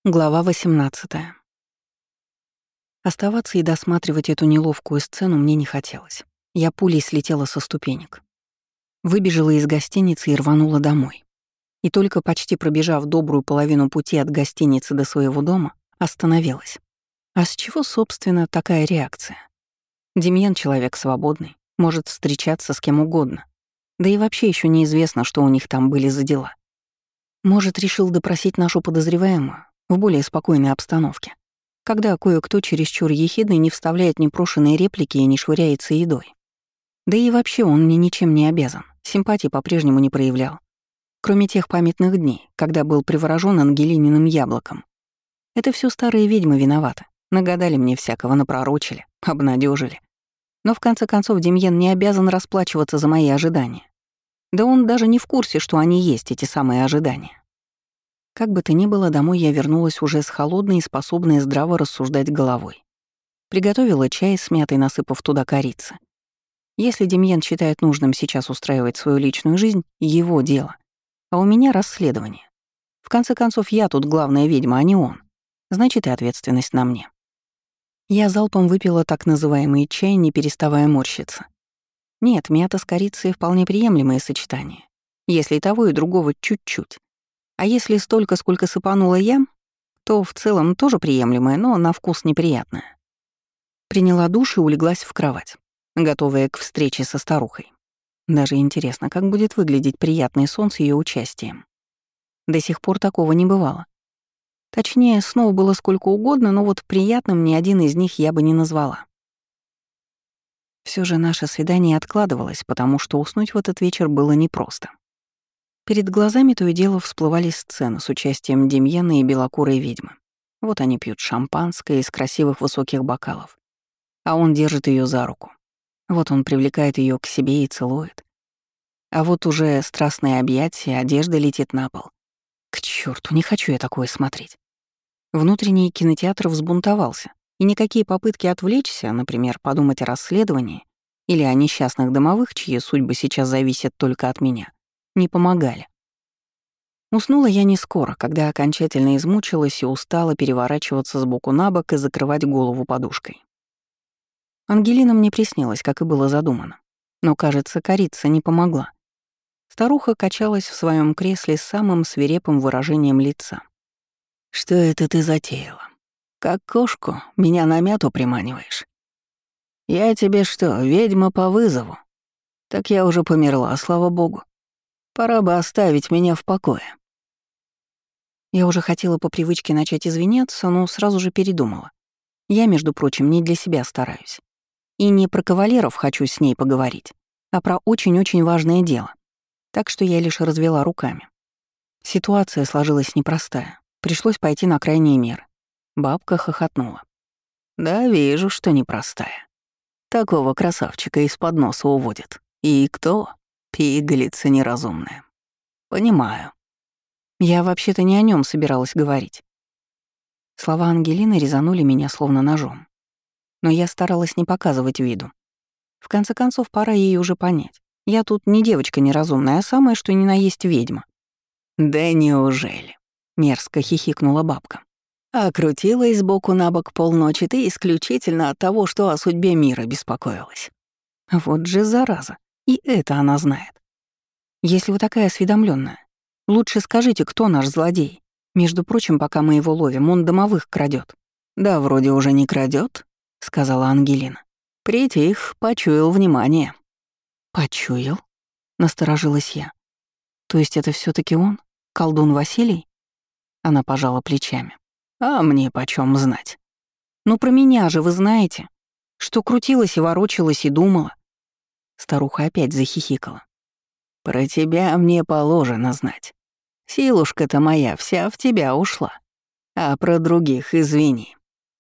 Глава 18. Оставаться и досматривать эту неловкую сцену мне не хотелось. Я пулей слетела со ступенек. Выбежала из гостиницы и рванула домой. И только почти пробежав добрую половину пути от гостиницы до своего дома, остановилась. А с чего, собственно, такая реакция? Демьян — человек свободный, может встречаться с кем угодно. Да и вообще еще неизвестно, что у них там были за дела. Может, решил допросить нашу подозреваемую в более спокойной обстановке, когда кое-кто чересчур ехидный не вставляет непрошенные реплики и не швыряется едой. Да и вообще он мне ничем не обязан, симпатии по-прежнему не проявлял. Кроме тех памятных дней, когда был приворожен Ангелининым яблоком. Это все старые ведьмы виноваты. Нагадали мне всякого, напророчили, обнадежили. Но в конце концов Демьян не обязан расплачиваться за мои ожидания. Да он даже не в курсе, что они есть, эти самые ожидания. Как бы то ни было, домой я вернулась уже с холодной и способной здраво рассуждать головой. Приготовила чай с мятой, насыпав туда корицы. Если Демьян считает нужным сейчас устраивать свою личную жизнь, его дело. А у меня расследование. В конце концов, я тут главная ведьма, а не он. Значит, и ответственность на мне. Я залпом выпила так называемый чай, не переставая морщиться. Нет, мята с корицей — вполне приемлемое сочетание. Если и того, и другого чуть-чуть. А если столько, сколько сыпанула я, то в целом тоже приемлемое, но на вкус неприятное. Приняла душ и улеглась в кровать, готовая к встрече со старухой. Даже интересно, как будет выглядеть приятный сон с ее участием. До сих пор такого не бывало. Точнее, снов было сколько угодно, но вот приятным ни один из них я бы не назвала. Все же наше свидание откладывалось, потому что уснуть в этот вечер было непросто. Перед глазами то и дело всплывали сцены с участием Демьяна и белокурой ведьмы. Вот они пьют шампанское из красивых высоких бокалов, а он держит ее за руку. Вот он привлекает ее к себе и целует. А вот уже страстные объятия, одежда летит на пол. К черту, не хочу я такое смотреть. Внутренний кинотеатр взбунтовался, и никакие попытки отвлечься, например, подумать о расследовании или о несчастных домовых, чьи судьбы сейчас зависят только от меня, не помогали. Уснула я не скоро, когда окончательно измучилась и устала переворачиваться с боку на бок и закрывать голову подушкой. Ангелина мне приснилась, как и было задумано. Но, кажется, корица не помогла. Старуха качалась в своем кресле с самым свирепым выражением лица. «Что это ты затеяла? Как кошку меня на мяту приманиваешь? Я тебе что, ведьма по вызову? Так я уже померла, слава богу. Пора бы оставить меня в покое». Я уже хотела по привычке начать извиняться, но сразу же передумала. Я, между прочим, не для себя стараюсь. И не про кавалеров хочу с ней поговорить, а про очень-очень важное дело. Так что я лишь развела руками. Ситуация сложилась непростая. Пришлось пойти на крайние меры. Бабка хохотнула. «Да, вижу, что непростая. Такого красавчика из-под носа уводят. И кто? Пигалица неразумная. Понимаю. Я вообще-то не о нем собиралась говорить». Слова Ангелины резанули меня словно ножом. Но я старалась не показывать виду. В конце концов, пора ей уже понять. Я тут не девочка неразумная, а самая, что ни на есть ведьма. «Да неужели?» — мерзко хихикнула бабка. «А крутилась сбоку на бок полночи ты исключительно от того, что о судьбе мира беспокоилась. Вот же зараза. И это она знает. Если вы такая осведомленная, лучше скажите, кто наш злодей. Между прочим, пока мы его ловим, он домовых крадет. «Да вроде уже не крадет, сказала Ангелина. «Притих, почуял внимание». «Почуял?» — насторожилась я. «То есть это все таки он? Колдун Василий?» Она пожала плечами. «А мне почем знать? Ну про меня же вы знаете, что крутилась и ворочалась и думала». Старуха опять захихикала. «Про тебя мне положено знать. Силушка-то моя вся в тебя ушла. А про других извини».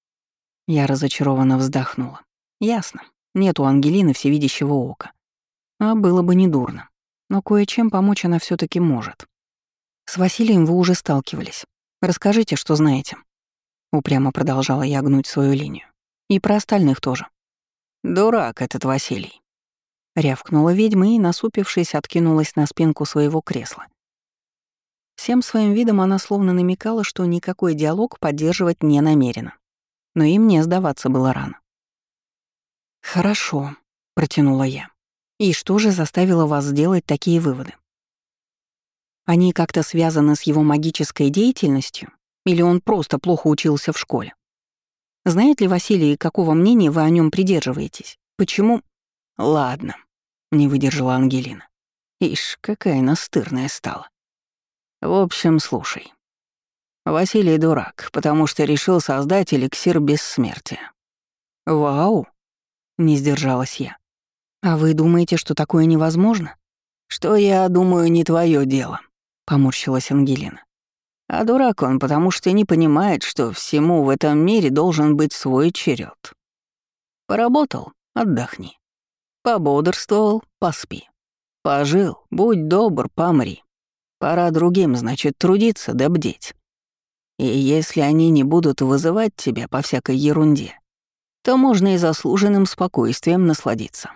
Я разочарованно вздохнула. Ясно, нет у Ангелины всевидящего ока. А было бы недурно. Но кое-чем помочь она все таки может. «С Василием вы уже сталкивались. Расскажите, что знаете». Упрямо продолжала я гнуть свою линию. «И про остальных тоже». «Дурак этот Василий», — рявкнула ведьма и, насупившись, откинулась на спинку своего кресла. Всем своим видом она словно намекала, что никакой диалог поддерживать не намерена. Но и мне сдаваться было рано. «Хорошо», — протянула я. «И что же заставило вас сделать такие выводы? Они как-то связаны с его магической деятельностью? Или он просто плохо учился в школе? Знает ли Василий, какого мнения вы о нем придерживаетесь? Почему...» «Ладно», — не выдержала Ангелина. Ишь, какая настырная стала. В общем, слушай. Василий дурак, потому что решил создать эликсир бессмертия. Вау, не сдержалась я. А вы думаете, что такое невозможно? Что я думаю, не твое дело, поморщилась Ангелина. А дурак он, потому что не понимает, что всему в этом мире должен быть свой черед. Поработал — отдохни. Пободрствовал — поспи. Пожил — будь добр, помри. Пора другим, значит, трудиться да бдеть. И если они не будут вызывать тебя по всякой ерунде, то можно и заслуженным спокойствием насладиться.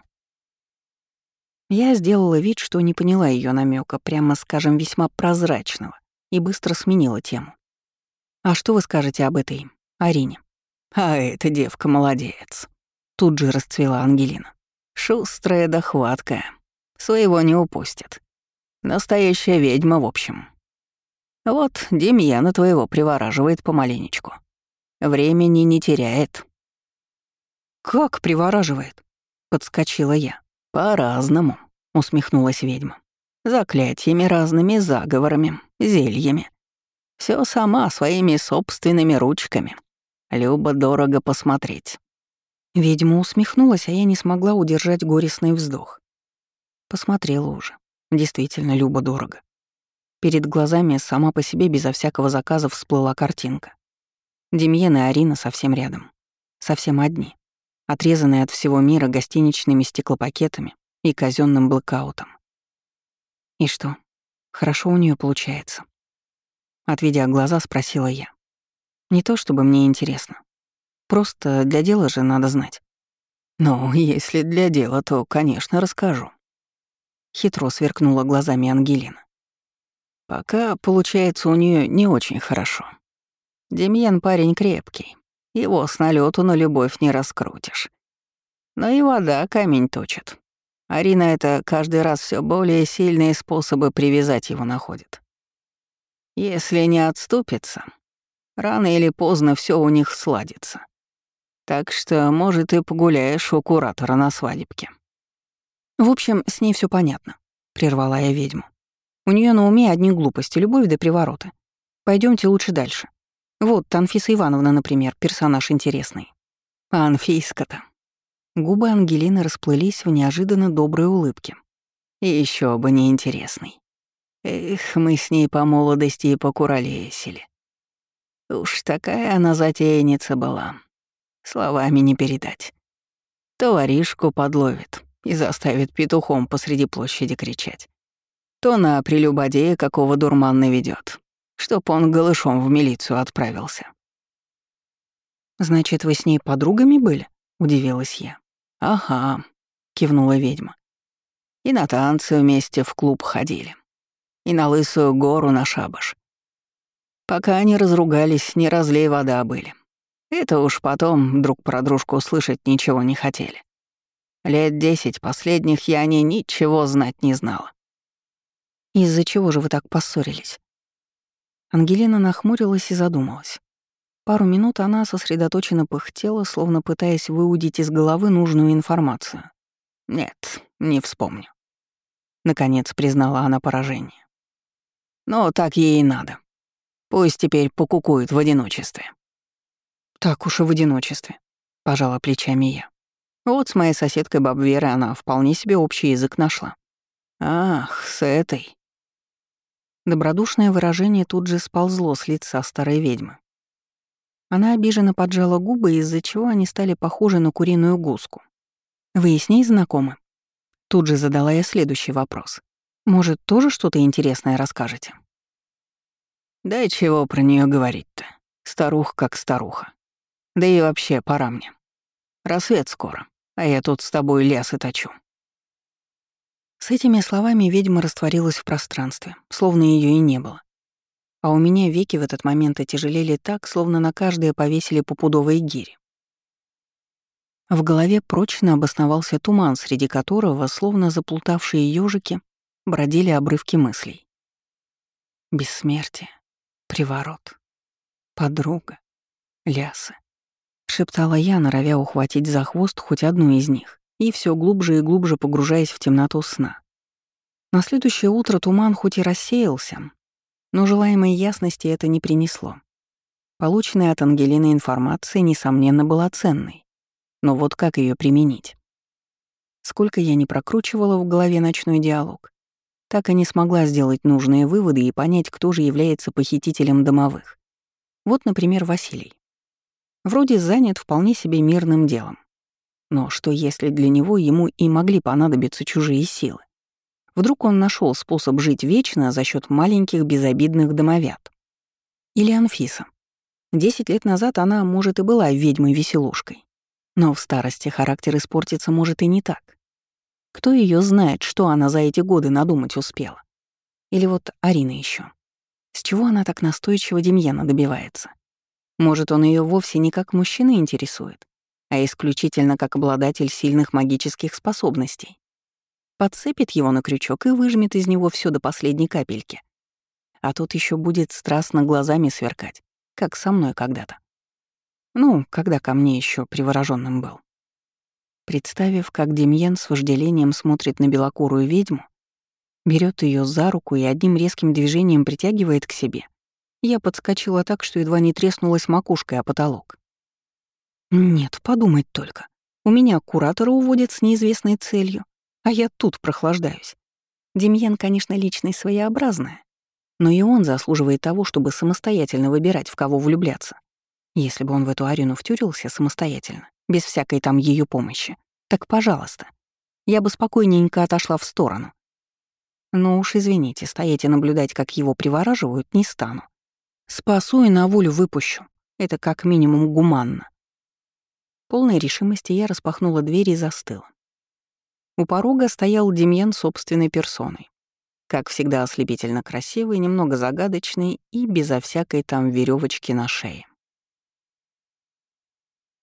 Я сделала вид, что не поняла ее намека, прямо скажем, весьма прозрачного, и быстро сменила тему. «А что вы скажете об этой Арине?» «А эта девка молодец», — тут же расцвела Ангелина. «Шустрая да хваткая. Своего не упустит. Настоящая ведьма, в общем. Вот Демьяна твоего привораживает помаленечку. Времени не теряет». «Как привораживает?» — подскочила я. «По-разному», — усмехнулась ведьма. «Заклятиями разными, заговорами, зельями. Все сама, своими собственными ручками. Любо-дорого посмотреть». Ведьма усмехнулась, а я не смогла удержать горестный вздох. Посмотрела уже. Действительно, любо-дорого. Перед глазами сама по себе безо всякого заказа всплыла картинка. Демьен и Арина совсем рядом. Совсем одни. Отрезанные от всего мира гостиничными стеклопакетами и казенным блэкаутом. И что, хорошо у нее получается? Отведя глаза, спросила я. Не то чтобы мне интересно. Просто для дела же надо знать. Ну, если для дела, то, конечно, расскажу. Хитро сверкнула глазами Ангелина. Пока получается у нее не очень хорошо. Демьян парень крепкий. Его с налету на любовь не раскрутишь. Но и вода камень точит. Арина это каждый раз все более сильные способы привязать его находит. Если не отступится, рано или поздно все у них сладится. Так что, может, и погуляешь у куратора на свадебке. В общем, с ней все понятно, прервала я ведьму. У нее на уме одни глупости, любовь до приворота. Пойдемте лучше дальше. Вот Анфиса Ивановна, например, персонаж интересный. А Анфиска-то. Губы Ангелины расплылись в неожиданно доброй улыбке. И еще бы не интересный. Эх, мы с ней по молодости и покуролесили. Уж такая она затейница была. Словами не передать. То воришку подловит и заставит петухом посреди площади кричать. То на прелюбодея какого дурман наведёт, чтоб он голышом в милицию отправился. «Значит, вы с ней подругами были?» — удивилась я. «Ага», — кивнула ведьма. «И на танцы вместе в клуб ходили. И на Лысую гору на шабаш. Пока они разругались, не разлей вода были. Это уж потом друг про дружку слышать ничего не хотели. Лет 10 последних я о ней ничего знать не знала». «Из-за чего же вы так поссорились?» Ангелина нахмурилась и задумалась. Пару минут она сосредоточенно пыхтела, словно пытаясь выудить из головы нужную информацию. «Нет, не вспомню». Наконец признала она поражение. «Но так ей и надо. Пусть теперь покукует в одиночестве». «Так уж и в одиночестве», — пожала плечами я. «Вот с моей соседкой баб Верой она вполне себе общий язык нашла». «Ах, с этой». Добродушное выражение тут же сползло с лица старой ведьмы. Она обиженно поджала губы, из-за чего они стали похожи на куриную гуску. «Вы и с ней знакомы?» Тут же задала я следующий вопрос. «Может, тоже что-то интересное расскажете?» «Да и чего про нее говорить-то? Старуха как старуха. Да и вообще, пора мне. Рассвет скоро, а я тут с тобой лясы точу». С этими словами ведьма растворилась в пространстве, словно ее и не было. а у меня веки в этот момент отяжелели так, словно на каждое повесили по пудовой гире. В голове прочно обосновался туман, среди которого, словно заплутавшие ежики, бродили обрывки мыслей. Бессмертие, приворот, подруга, лясы. Шептала я, норовя ухватить за хвост хоть одну из них, и все глубже и глубже погружаясь в темноту сна. На следующее утро туман хоть и рассеялся, но желаемой ясности это не принесло. Полученная от Ангелины информация, несомненно, была ценной. Но вот как ее применить? Сколько я не прокручивала в голове ночной диалог, так и не смогла сделать нужные выводы и понять, кто же является похитителем домовых. Вот, например, Василий. Вроде занят вполне себе мирным делом. Но что если для него ему и могли понадобиться чужие силы? Вдруг он нашел способ жить вечно за счет маленьких безобидных домовят? Или Анфиса. 10 лет назад она, может, и была ведьмой-веселушкой. Но в старости характер испортиться может и не так. Кто ее знает, что она за эти годы надумать успела? Или вот Арина еще. С чего она так настойчиво Демьяна добивается? Может, он ее вовсе не как мужчина интересует, а исключительно как обладатель сильных магических способностей. Подцепит его на крючок и выжмет из него все до последней капельки. А тот еще будет страстно глазами сверкать, как со мной когда-то. Ну, когда ко мне еще привороженным был. Представив, как Демьян с вожделением смотрит на белокурую ведьму, берет ее за руку и одним резким движением притягивает к себе, я подскочила так, что едва не треснулась макушкой о потолок. Нет, подумать только. У меня куратора уводят с неизвестной целью, а я тут прохлаждаюсь. Демьян, конечно, личность своеобразная, но и он заслуживает того, чтобы самостоятельно выбирать, в кого влюбляться. Если бы он в эту Арину втюрился самостоятельно, без всякой там ее помощи, так пожалуйста. Я бы спокойненько отошла в сторону. Но уж извините, стоять и наблюдать, как его привораживают, не стану. Спасу и на волю выпущу. Это как минимум гуманно. Полной решимости я распахнула дверь и застыла. У порога стоял Демьян собственной персоной. Как всегда, ослепительно красивый, немного загадочный и безо всякой там веревочки на шее.